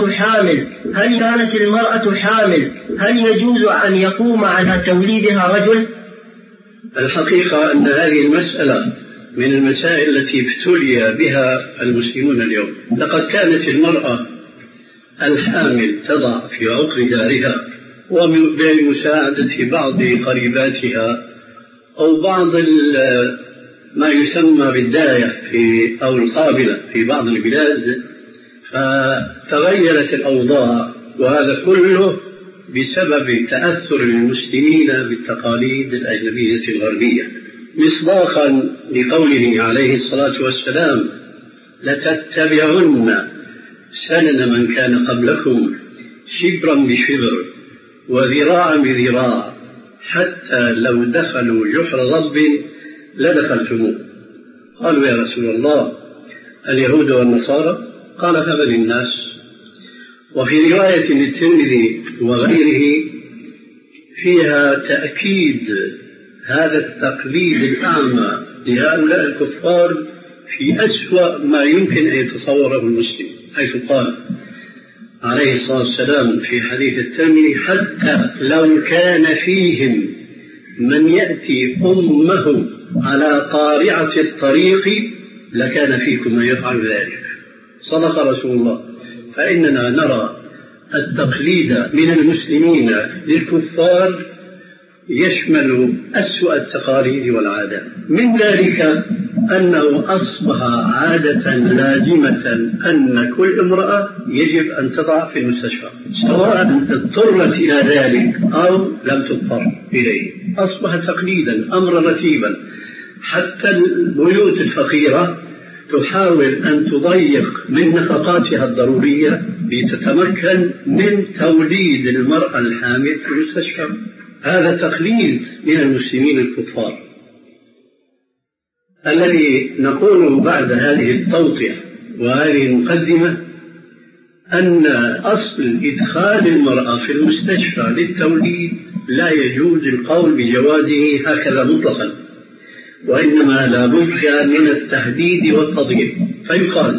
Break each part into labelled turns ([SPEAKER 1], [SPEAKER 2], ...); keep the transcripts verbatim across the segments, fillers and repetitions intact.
[SPEAKER 1] حامل، هل كانت المرأة حامل هل يجوز أن يقوم على توليدها رجل؟
[SPEAKER 2] الحقيقة أن هذه المسألة من المسائل التي ابتلي بها المسلمون اليوم. لقد كانت المرأة الحامل تضع في عقر دارها وبمساعدة بعض قريباتها أو بعض ما يسمى بالداية في أو القابلة في بعض البلاد، فتغيرت الأوضاع، وهذا كله بسبب تأثر المسلمين بالتقاليد الأجنبية الغربية، مصداقا لقوله عليه الصلاة والسلام: لتتبعن سنن من كان قبلكم شبرا بشبر وذراعا بذراع حتى لو دخلوا جحر ضب لدخلتموه. قالوا: يا رسول الله، اليهود والنصارى؟ قال: فبل الناس. وفي رواية للترمذي وغيره فيها تأكيد هذا التقليد الأعمى لهؤلاء الكفار في أسوأ ما يمكن أن يتصوره المسلم، حيث قال عليه الصلاة والسلام في حديث الترمذي: حتى لو كان فيهم من يأتي أمه على قارعة الطريق لكان فيكم من يفعل ذلك. صدق رسول الله. فإننا نرى التقليد من المسلمين للكفار يشمل أسوأ التقاليد والعادات. من ذلك أنه أصبح عادة لازمة أن كل امرأة يجب أن تضع في المستشفى، سواء اضطرت إلى ذلك أو لم تضطر إليه. أصبح تقليدا، أمرا رتيبا. حتى البيوت الفقيرة تحاول أن تضيق من نفقاتها الضرورية لتتمكن من توليد المرأة الحامل في المستشفى. هذا تقليد من المسلمين الكفار. الذي نقول بعد هذه التوطئة وهذه المقدمة أن أصل إدخال المرأة في المستشفى للتوليد لا يجوز القول بجوازه هكذا مطلقا، وإنما لا بد من التهديد والتضييق. فيقال: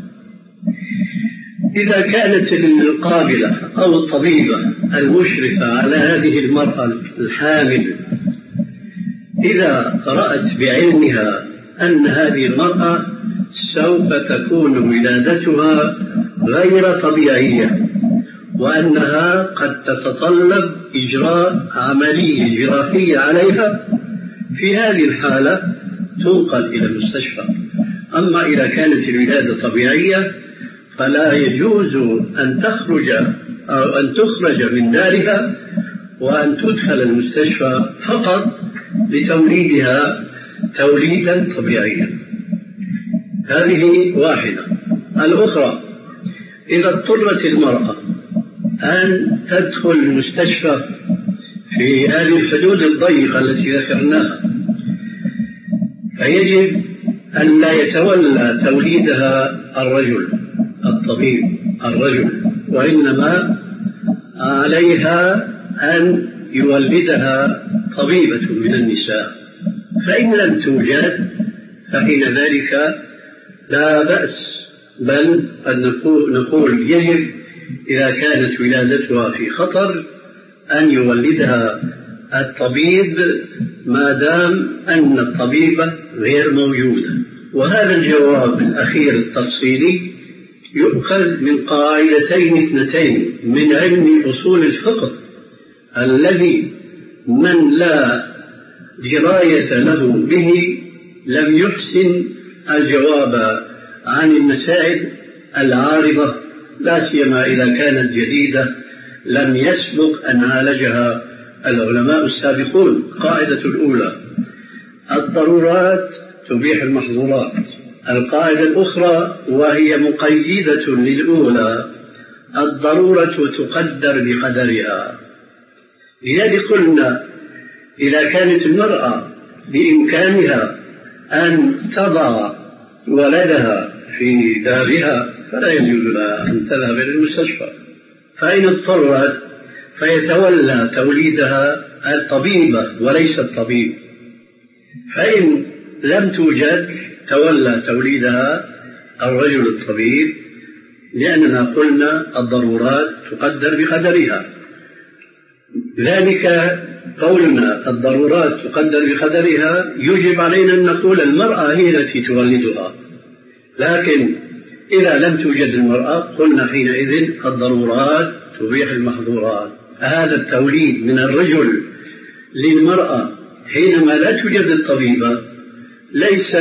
[SPEAKER 2] إذا كانت القابلة أو الطبيبة المشرفة على هذه المرأة الحامل إذا رأت بعلمها أن هذه المرأة سوف تكون ولادتها غير طبيعية وأنها قد تتطلب إجراء عملية جراحية عليها، في هذه الحالة تنقل إلى المستشفى. أما إذا كانت الولادة طبيعية فلا يجوز أن تخرج أو أن تخرج من دارها وأن تدخل المستشفى فقط لتوليدها توليدا طبيعيا. هذه واحدة. الأخرى: إذا اضطرت المرأة أن تدخل المستشفى في هذه الحدود الضيقة التي ذكرناها، فيجب أن لا يتولى توليدها الرجل الطبيب الرجل، وإنما عليها أن يولدها طبيبة من النساء. فإن لم توجد فإن ذلك لا بأس، بل أن نقول يجب إذا كانت ولادتها في خطر أن يولدها الطبيب ما دام أن الطبيبة غير موجودة. وهذا الجواب الأخير التفصيلي يؤخذ من قاعدتين اثنتين من علم أصول الفقه، الذي من لا دراية له به لم يحسن الجواب عن المسائل العارضة، لا سيما إذا كانت جديدة لم يسبق أن عالجها العلماء السابقون. القاعدة الأولى: الضرورات تبيح المحظورات. القاعدة الأخرى وهي مقيدة للأولى: الضرورة تقدر بقدرها. لذلك قلنا إذا كانت المرأة بإمكانها أن تضع ولدها في دارها فلا يجوز لها أن تذهب إلى المستشفى. فإن اضطرت فيتولى توليدها الطبيبة وليس الطبيب. فإن لم توجد تولى توليدها الرجل الطبيب، لأننا قلنا الضرورات تقدر بقدرها. ذلك قولنا الضرورات تقدر بقدرها يجب علينا أن نقول المرأة هي التي تولدها، لكن إذا لم توجد المرأة قلنا حينئذ الضرورات تبيح المحظورات. هذا التوليد من الرجل للمرأة حينما لا توجد الطبيبة ليس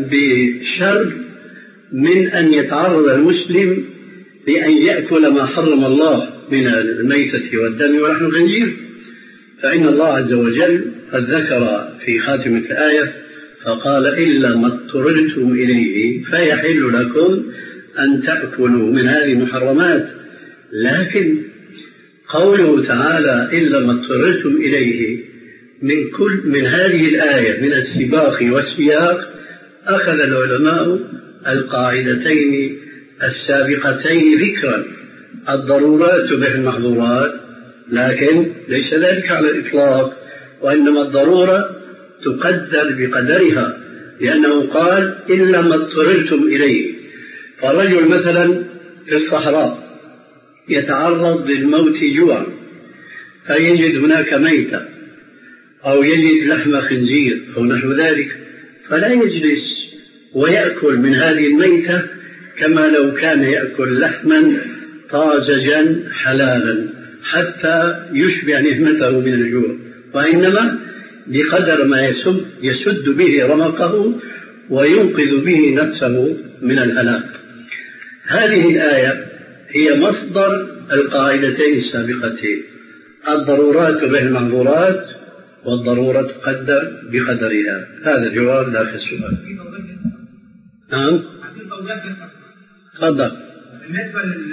[SPEAKER 2] بشر من أن يتعرض المسلم لأن يأكل ما حرم الله من الميتة والدم ولحم الخنزير، فإن الله عز وجل قد ذكر في خاتمة الآية فقال إلا ما اضطررتم إليه فيحل لكم أن تأكلوا من هذه المحرمات. لكن قوله تعالى إلا ما اضطررتم إليه من كل من هذه الآية من السباق والسياق أخذ العلماء القاعدتين السابقتين ذكرا، الضرورات تبيح المحظورات، لكن ليس ذلك على الإطلاق، وإنما الضرورة تقدر بقدرها، لأنه قال إلا ما اضطررتم إليه. فالرجل مثلا في الصحراء يتعرض للموت جوعا فيجد هناك ميتة أو يجد لحم خنزير أو نحو ذلك، فلا يجلس ويأكل من هذه الميتة كما لو كان يأكل لحما طازجا حلالا حتى يشبع نهمته من الجوع، وإنما بقدر ما يسد, يسد به رمقه وينقذ به نفسه من الهلاك. هذه الآية هي مصدر القاعدتين السابقتين، الضرورات تبيح المحظورات والضرورة تقدر بقدرها. هذا جواب لا في السؤال. نعم تفضل.